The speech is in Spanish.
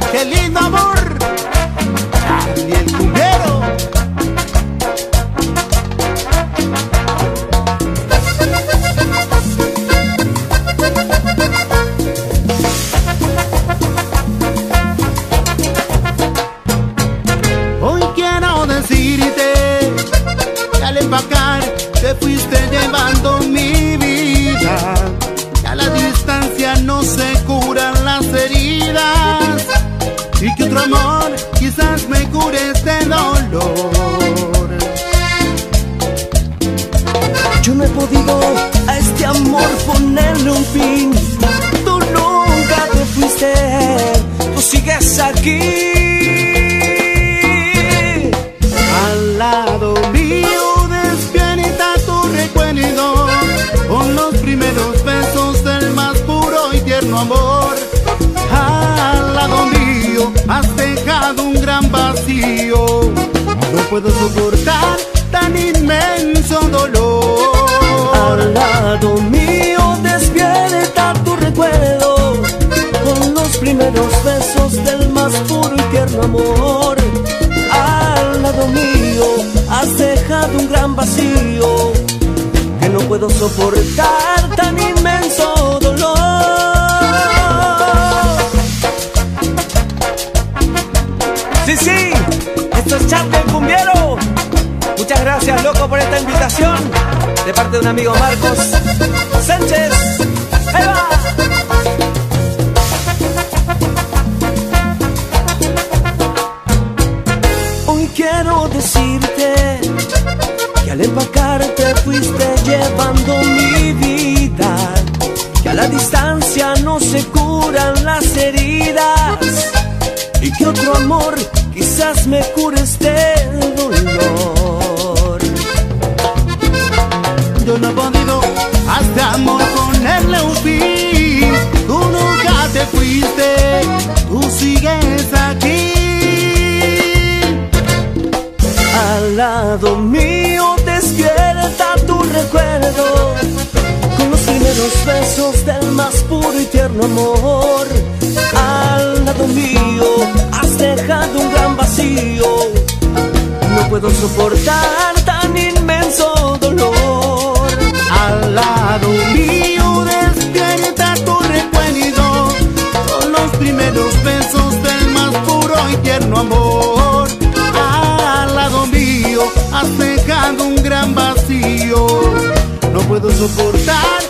qué lindo amor. Y el cumbiero. Hoy quiero decirte que al empacar te fuiste llevando mi vida. Que a la distancia no se curan las heridas y que otro amor quizás me cure este dolor. Yo no he podido a este amor ponerle un fin. Tú nunca te fuiste, tú sigues aquí. Al lado mío despierta tu recuerdo con los primeros besos del más puro y tierno amor. Al lado mío has dejado un gran vacío. No puedo soportar tan inmenso dolor. Al lado mío despierta tu recuerdo con los primeros besos del más puro y tierno amor. Al lado mío has dejado un gran vacío que no puedo soportar tan inmenso dolor. Sí, esto es Charlie el Cumbiero. Muchas gracias, loco, por esta invitación de parte de un amigo, Marcos Sánchez. ¡Ahí va! Hoy quiero decirte que al empacar te fuiste llevando mi vida, que a la distancia no se curan las heridas y que otro amor quizás me cure este dolor. Yo no he podido a este amor ponerle un fin. Tú nunca te fuiste, tú sigues aquí. Al lado mío despierta tu recuerdo con los primeros besos del más puro y tierno amor. Al lado mío has dejado un gran vacío. No puedo soportar tan inmenso dolor. Al lado mío despierta tu recuerdo con los primeros besos del más puro y tierno amor. Al lado mío has dejado un gran vacío. No puedo soportar